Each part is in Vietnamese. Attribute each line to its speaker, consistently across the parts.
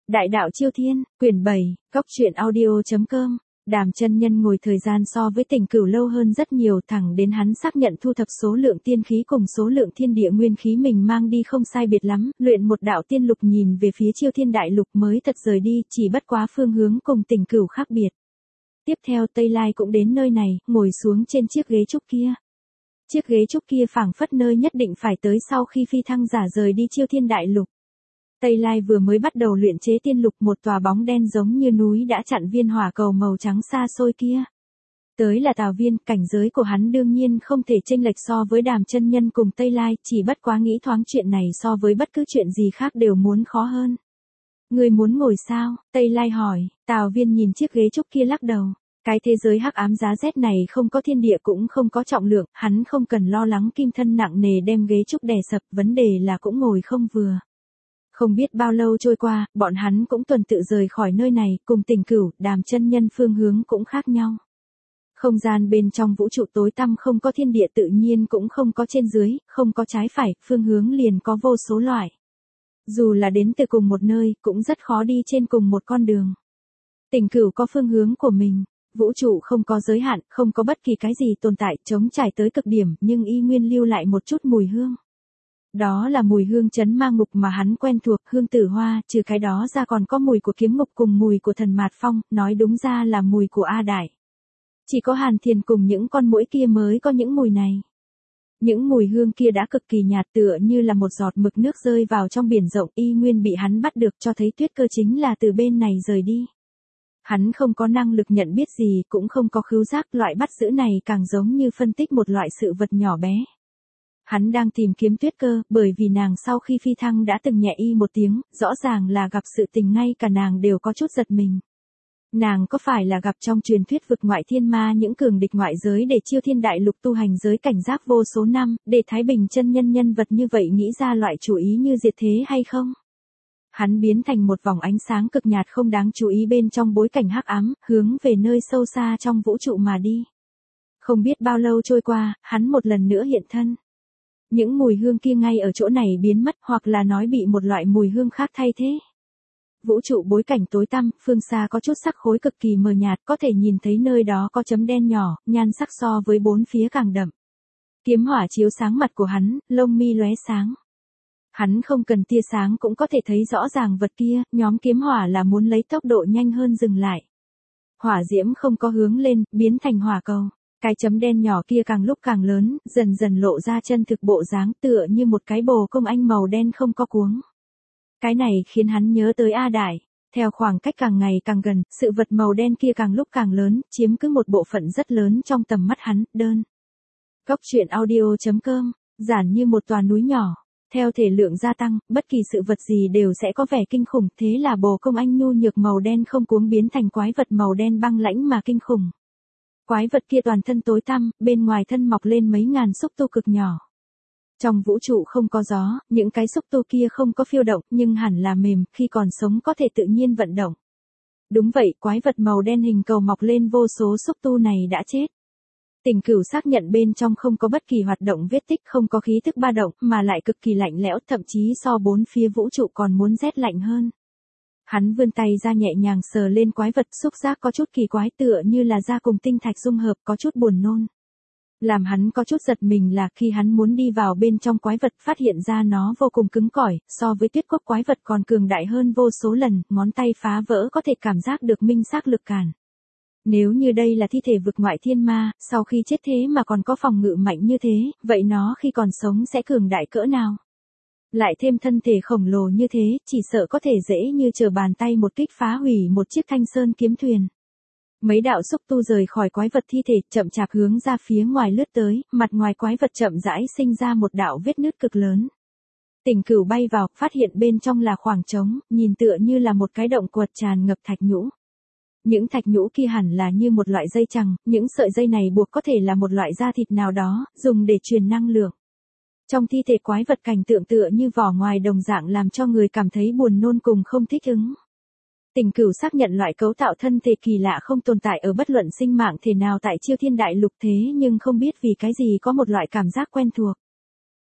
Speaker 1: Đại đạo Chiêu Thiên, quyển 7, Cốc truyện audio.com. Đàm chân nhân ngồi thời gian so với Tình Cửu lâu hơn rất nhiều, thẳng đến hắn xác nhận thu thập số lượng tiên khí cùng số lượng thiên địa nguyên khí mình mang đi không sai biệt lắm, luyện một đạo tiên lục nhìn về phía Chiêu Thiên đại lục mới thật rời đi, chỉ bất quá phương hướng cùng Tình Cửu khác biệt. Tiếp theo Tây Lai cũng đến nơi này, ngồi xuống trên chiếc ghế trúc kia. Chiếc ghế trúc kia phảng phất nơi nhất định phải tới sau khi phi thăng giả rời đi Chiêu Thiên đại lục. Tây Lai vừa mới bắt đầu luyện chế tiên lục, một tòa bóng đen giống như núi đã chặn viên hỏa cầu màu trắng xa xôi kia. Tới là Tào Viên, cảnh giới của hắn đương nhiên không thể chênh lệch so với Đàm chân nhân cùng Tây Lai, chỉ bất quá nghĩ thoáng chuyện này so với bất cứ chuyện gì khác đều muốn khó hơn. Người muốn ngồi sao? Tây Lai hỏi. Tào Viên nhìn chiếc ghế trúc kia lắc đầu. Cái thế giới hắc ám giá rét này không có thiên địa cũng không có trọng lượng, hắn không cần lo lắng kim thân nặng nề đem ghế trúc đè sập, vấn đề là cũng ngồi không vừa. Không biết bao lâu trôi qua, bọn hắn cũng tuần tự rời khỏi nơi này, cùng Tình Cửu, Đàm chân nhân phương hướng cũng khác nhau. Không gian bên trong vũ trụ tối tăm không có thiên địa tự nhiên cũng không có trên dưới, không có trái phải, phương hướng liền có vô số loại. Dù là đến từ cùng một nơi, cũng rất khó đi trên cùng một con đường. Tình Cửu có phương hướng của mình, vũ trụ không có giới hạn, không có bất kỳ cái gì tồn tại, trống trải tới cực điểm, nhưng y nguyên lưu lại một chút mùi hương. Đó là mùi hương trấn ma ngục mà hắn quen thuộc, hương tử hoa, trừ cái đó ra còn có mùi của kiếm ngục cùng mùi của thần mạt phong, nói đúng ra là mùi của A Đại. Chỉ có Hàn Thiền cùng những con muỗi kia mới có những mùi này. Những mùi hương kia đã cực kỳ nhạt, tựa như là một giọt mực nước rơi vào trong biển rộng, y nguyên bị hắn bắt được, cho thấy Tuyết Cơ chính là từ bên này rời đi. Hắn không có năng lực nhận biết gì, cũng không có khứu giác, loại bắt giữ này càng giống như phân tích một loại sự vật nhỏ bé. Hắn đang tìm kiếm Tuyết Cơ, bởi vì nàng sau khi phi thăng đã từng nhẹ y một tiếng, rõ ràng là gặp sự tình ngay cả nàng đều có chút giật mình. Nàng có phải là gặp trong truyền thuyết vực ngoại thiên ma những cường địch ngoại giới để Chiêu Thiên đại lục tu hành giới cảnh giác vô số năm, để Thái Bình chân nhân nhân vật như vậy nghĩ ra loại chủ ý như diệt thế hay không? Hắn biến thành một vòng ánh sáng cực nhạt không đáng chú ý bên trong bối cảnh hắc ám, hướng về nơi sâu xa trong vũ trụ mà đi. Không biết bao lâu trôi qua, hắn một lần nữa hiện thân. Những mùi hương kia ngay ở chỗ này biến mất, hoặc là nói bị một loại mùi hương khác thay thế. Vũ trụ bối cảnh tối tăm, phương xa có chút sắc khối cực kỳ mờ nhạt, có thể nhìn thấy nơi đó có chấm đen nhỏ, nhan sắc so với bốn phía càng đậm. Kiếm hỏa chiếu sáng mặt của hắn, lông mi lóe sáng. Hắn không cần tia sáng cũng có thể thấy rõ ràng vật kia, nhóm kiếm hỏa là muốn lấy tốc độ nhanh hơn dừng lại. Hỏa diễm không có hướng lên, biến thành hỏa cầu. Cái chấm đen nhỏ kia càng lúc càng lớn, dần dần lộ ra chân thực bộ dáng, tựa như một cái bồ công anh màu đen không có cuống. Cái này khiến hắn nhớ tới A Đại. Theo khoảng cách càng ngày càng gần, sự vật màu đen kia càng lúc càng lớn, chiếm cứ một bộ phận rất lớn trong tầm mắt hắn, đơn. Cốc truyện audio.com, giản như một tòa núi nhỏ. Theo thể lượng gia tăng, bất kỳ sự vật gì đều sẽ có vẻ kinh khủng, thế là bồ công anh nhu nhược màu đen không cuống biến thành quái vật màu đen băng lãnh mà kinh khủng. Quái vật kia toàn thân tối tăm, bên ngoài thân mọc lên mấy ngàn xúc tu cực nhỏ. Trong vũ trụ không có gió, những cái xúc tu kia không có phiêu động, nhưng hẳn là mềm, khi còn sống có thể tự nhiên vận động. Đúng vậy, quái vật màu đen hình cầu mọc lên vô số xúc tu này đã chết. Tình Cửu xác nhận bên trong không có bất kỳ hoạt động vết tích, không có khí thức ba động, mà lại cực kỳ lạnh lẽo, thậm chí so bốn phía vũ trụ còn muốn rét lạnh hơn. Hắn vươn tay ra nhẹ nhàng sờ lên quái vật, xúc giác có chút kỳ quái, tựa như là da cùng tinh thạch dung hợp, có chút buồn nôn. Làm hắn có chút giật mình là khi hắn muốn đi vào bên trong quái vật, phát hiện ra nó vô cùng cứng cỏi, so với Tuyết Cốc quái vật còn cường đại hơn vô số lần, ngón tay phá vỡ có thể cảm giác được minh xác lực cản. Nếu như đây là thi thể vực ngoại thiên ma, sau khi chết thế mà còn có phòng ngự mạnh như thế, vậy nó khi còn sống sẽ cường đại cỡ nào? Lại thêm thân thể khổng lồ như thế, chỉ sợ có thể dễ như trở bàn tay một kích phá hủy một chiếc Thanh Sơn kiếm thuyền. Mấy đạo xúc tu rời khỏi quái vật thi thể, chậm chạp hướng ra phía ngoài lướt tới, mặt ngoài quái vật chậm rãi sinh ra một đạo vết nứt cực lớn. Tình Cửu bay vào, phát hiện bên trong là khoảng trống, nhìn tựa như là một cái động quật tràn ngập thạch nhũ. Những thạch nhũ kia hẳn là như một loại dây chằng, những sợi dây này buộc có thể là một loại da thịt nào đó, dùng để truyền năng lượng. Trong thi thể quái vật cảnh tượng tựa như vỏ ngoài đồng dạng làm cho người cảm thấy buồn nôn cùng không thích ứng. Tình Cửu xác nhận loại cấu tạo thân thể kỳ lạ không tồn tại ở bất luận sinh mạng thể nào tại Chiêu Thiên đại lục, thế nhưng không biết vì cái gì có một loại cảm giác quen thuộc.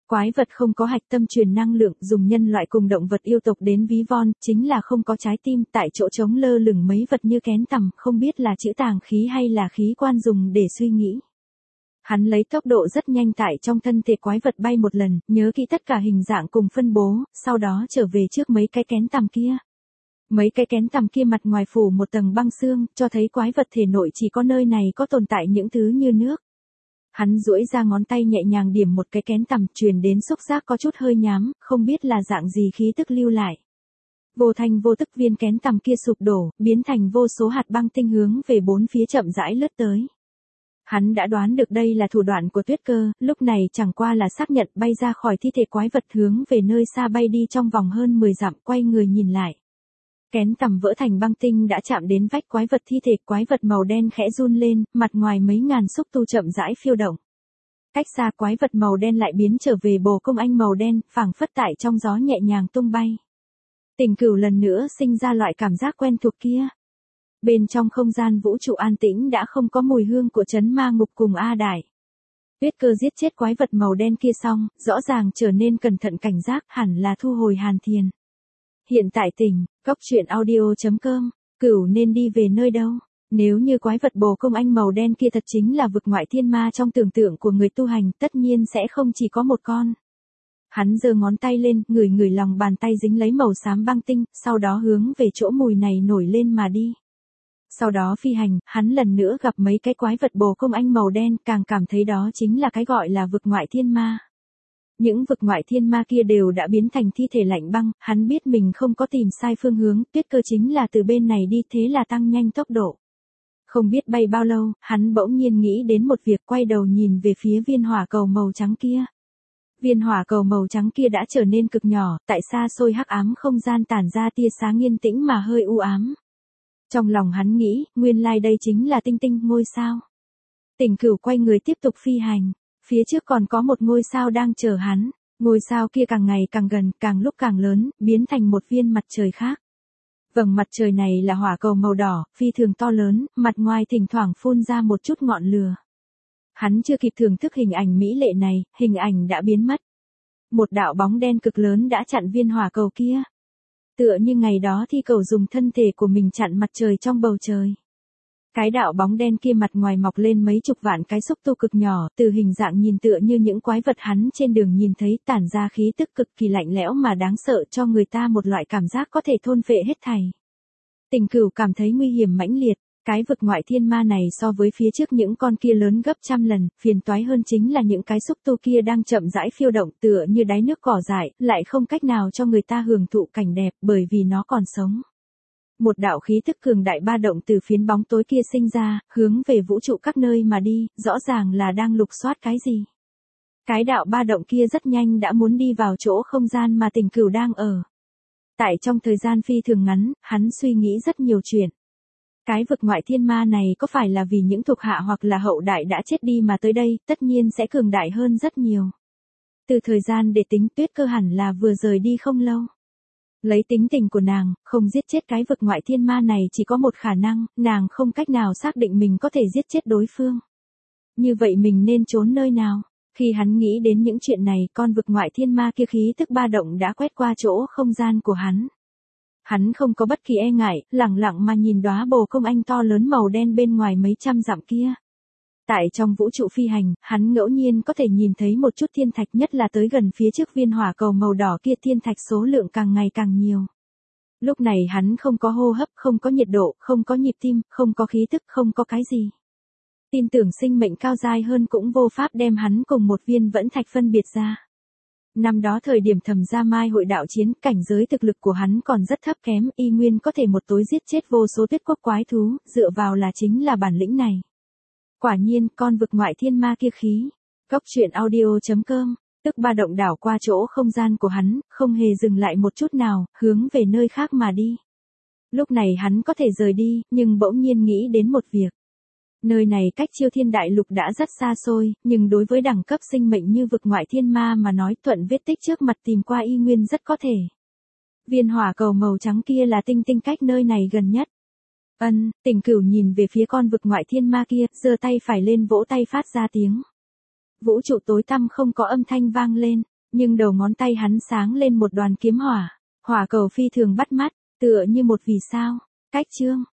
Speaker 1: Quái vật không có hạch tâm truyền năng lượng, dùng nhân loại cùng động vật yêu tộc đến ví von, chính là không có trái tim, tại chỗ trống lơ lửng mấy vật như kén tằm, không biết là trữ tàng khí hay là khí quan dùng để suy nghĩ. Hắn lấy tốc độ rất nhanh tại trong thân thể quái vật bay một lần, nhớ kỹ tất cả hình dạng cùng phân bố, sau đó trở về trước mấy cái kén tằm kia. Mấy cái kén tằm kia mặt ngoài phủ một tầng băng xương, cho thấy quái vật thể nội chỉ có nơi này có tồn tại những thứ như nước. Hắn duỗi ra ngón tay nhẹ nhàng điểm một cái kén tằm, truyền đến xúc giác có chút hơi nhám, không biết là dạng gì khí tức lưu lại. Vô thanh vô tức viên kén tằm kia sụp đổ, biến thành vô số hạt băng tinh hướng về bốn phía chậm rãi lướt tới. Hắn đã đoán được đây là thủ đoạn của Tuyết Cơ, lúc này chẳng qua là xác nhận bay ra khỏi thi thể quái vật hướng về nơi xa bay đi trong vòng hơn 10 dặm, quay người nhìn lại. Kén tằm vỡ thành băng tinh đã chạm đến vách quái vật thi thể, quái vật màu đen khẽ run lên, mặt ngoài mấy ngàn xúc tu chậm rãi phiêu động. Cách xa quái vật màu đen lại biến trở về bồ công anh màu đen, phảng phất tại trong gió nhẹ nhàng tung bay. Tình Cửu lần nữa sinh ra loại cảm giác quen thuộc kia. Bên trong không gian vũ trụ an tĩnh đã không có mùi hương của trấn ma ngục cùng A Đại. Tuyết Cơ giết chết quái vật màu đen kia xong, rõ ràng trở nên cẩn thận cảnh giác, hẳn là thu hồi Hàn Thiền. Hiện tại tỉnh, cóc truyện audio.com, Cửu nên đi về nơi đâu? Nếu như quái vật bồ công anh màu đen kia thật chính là vực ngoại thiên ma trong tưởng tượng của người tu hành, tất nhiên sẽ không chỉ có một con. Hắn giơ ngón tay lên, ngửi lòng bàn tay dính lấy màu xám băng tinh, sau đó hướng về chỗ mùi này nổi lên mà đi. Sau đó phi hành, hắn lần nữa gặp mấy cái quái vật bồ công anh màu đen, càng cảm thấy đó chính là cái gọi là vực ngoại thiên ma. Những vực ngoại thiên ma kia đều đã biến thành thi thể lạnh băng, hắn biết mình không có tìm sai phương hướng, Tuyết Cơ chính là từ bên này đi, thế là tăng nhanh tốc độ. Không biết bay bao lâu, hắn bỗng nhiên nghĩ đến một việc, quay đầu nhìn về phía viên hỏa cầu màu trắng kia. Viên hỏa cầu màu trắng kia đã trở nên cực nhỏ, tại xa xôi hắc ám không gian tản ra tia sáng yên tĩnh mà hơi u ám. Trong lòng hắn nghĩ, nguyên lai đây chính là tinh tinh, ngôi sao. Tình Cửu quay người tiếp tục phi hành, phía trước còn có một ngôi sao đang chờ hắn, ngôi sao kia càng ngày càng gần, càng lúc càng lớn, biến thành một viên mặt trời khác. Vầng mặt trời này là hỏa cầu màu đỏ, phi thường to lớn, mặt ngoài thỉnh thoảng phun ra một chút ngọn lửa. Hắn chưa kịp thưởng thức hình ảnh mỹ lệ này, hình ảnh đã biến mất. Một đạo bóng đen cực lớn đã chặn viên hỏa cầu kia. Tựa như ngày đó Thi Cầu dùng thân thể của mình chặn mặt trời trong bầu trời. Cái đạo bóng đen kia mặt ngoài mọc lên mấy chục vạn cái xúc tu cực nhỏ, từ hình dạng nhìn tựa như những quái vật hắn trên đường nhìn thấy, tản ra khí tức cực kỳ lạnh lẽo mà đáng sợ, cho người ta một loại cảm giác có thể thôn phệ hết thảy. Tình Cửu cảm thấy nguy hiểm mãnh liệt, cái vực ngoại thiên ma này so với phía trước những con kia lớn gấp trăm lần, phiền toái hơn chính là những cái xúc tu kia đang chậm rãi phiêu động tựa như đáy nước cỏ dại, lại không cách nào cho người ta hưởng thụ cảnh đẹp bởi vì nó còn sống. Một đạo khí tức cường đại ba động từ phiến bóng tối kia sinh ra, hướng về vũ trụ các nơi mà đi, rõ ràng là đang lục soát cái gì. Cái đạo ba động kia rất nhanh đã muốn đi vào chỗ không gian mà Tình Cửu đang ở. Tại trong thời gian phi thường ngắn, hắn suy nghĩ rất nhiều chuyện. Cái vực ngoại thiên ma này có phải là vì những thuộc hạ hoặc là hậu đại đã chết đi mà tới đây, tất nhiên sẽ cường đại hơn rất nhiều. Từ thời gian để tính, Tuyết Cơ hẳn là vừa rời đi không lâu. Lấy tính tình của nàng, không giết chết cái vực ngoại thiên ma này chỉ có một khả năng, nàng không cách nào xác định mình có thể giết chết đối phương. Như vậy mình nên trốn nơi nào? Khi hắn nghĩ đến những chuyện này, con vực ngoại thiên ma kia khí tức ba động đã quét qua chỗ không gian của hắn. Hắn không có bất kỳ e ngại, lẳng lặng mà nhìn đóa bồ công anh to lớn màu đen bên ngoài mấy trăm dặm kia. Tại trong vũ trụ phi hành, hắn ngẫu nhiên có thể nhìn thấy một chút thiên thạch, nhất là tới gần phía trước viên hỏa cầu màu đỏ kia, thiên thạch số lượng càng ngày càng nhiều. Lúc này hắn không có hô hấp, không có nhiệt độ, không có nhịp tim, không có khí tức, không có cái gì. Tin tưởng sinh mệnh cao dai hơn cũng vô pháp đem hắn cùng một viên vẫn thạch phân biệt ra. Năm đó thời điểm Thẩm Gia Mai hội đạo chiến, cảnh giới thực lực của hắn còn rất thấp kém, y nguyên có thể một tối giết chết vô số tuyết quốc quái thú, dựa vào là chính là bản lĩnh này. Quả nhiên, con vực ngoại thiên ma kia khí. Cóc truyện audio.com, tức ba động đảo qua chỗ không gian của hắn, không hề dừng lại một chút nào, hướng về nơi khác mà đi. Lúc này hắn có thể rời đi, nhưng bỗng nhiên nghĩ đến một việc. Nơi này cách Chiêu Thiên Đại Lục đã rất xa xôi, nhưng đối với đẳng cấp sinh mệnh như vực ngoại thiên ma mà nói, thuận vết tích trước mặt tìm qua y nguyên rất có thể. Viên hỏa cầu màu trắng kia là tinh tinh cách nơi này gần nhất. Tình Cửu nhìn về phía con vực ngoại thiên ma kia, giơ tay phải lên vỗ tay phát ra tiếng. Vũ trụ tối tăm không có âm thanh vang lên, Nhưng đầu ngón tay hắn sáng lên một đoàn kiếm hỏa. Hỏa cầu phi thường bắt mắt, tựa như một vì sao. Cách chương.